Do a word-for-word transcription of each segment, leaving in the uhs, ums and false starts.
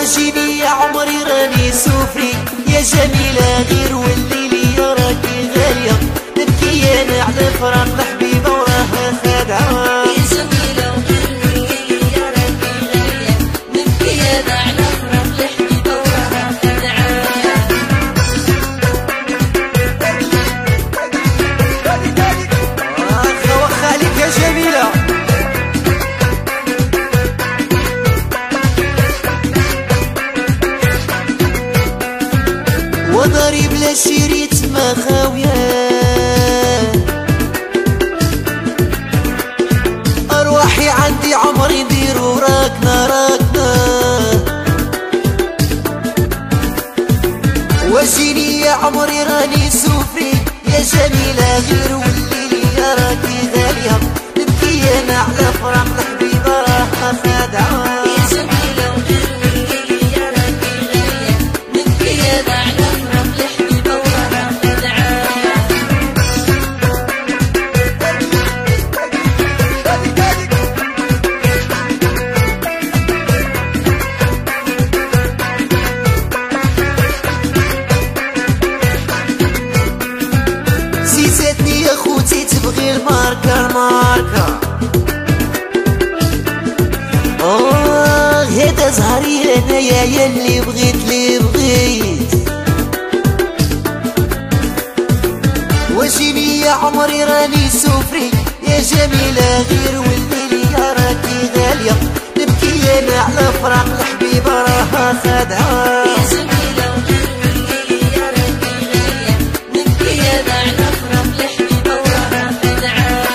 وجيني يا عمري راني سوفري يا جميلة غير والليل يا راكي غالية نبكي انا على فراق الحبيبة وراها خادعة يا جميلة وغير والليل يا راكي غالية نبكي انا على فراق الحبيبة وراها خادعة واخا واخا عليك يا جميلة وداري بلا شريت ما خاوية أرواحي عندي عمري نديرو راكنا راكنا وجيني يا عمري راني سوفري يا جميلة غير والليل يا راكي غالية نبكي أنا على فراق الحبيبة راها خادعة يا جميلة وغير والليل يا راكي غالية نبكي انا على فراق الحبيبة وراها خادعة سيساتني يا خوتي تبغي الماركة الماركة آه هذا زهري أنايا ياللي بغيت لي بغيت وجيني يا عمري راني سوفري يا جميلة غير والليل يا راكي غالية نبكي أنا على فراق الحبيبة راها خادعة يا جميلة وغير والليل يا راكي غالية نبكي انا على فراق الحبيبة وراها خادعة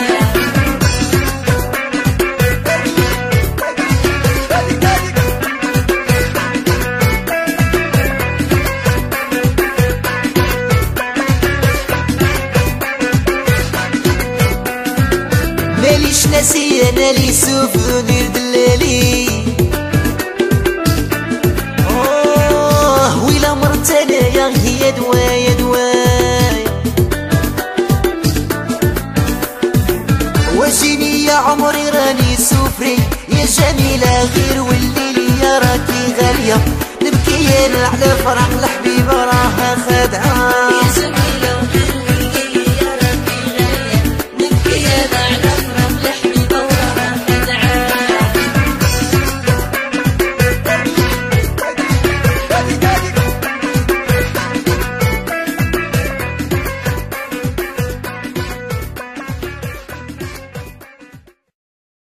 ماليش ناسي انا لي سوفونير دلالي اوه ويلا مرت انايا هي دوايا دوايا وجيني يا عمري راني سوفري يا جميلة غير والليل يا راكي غالية نبكي انا على فراق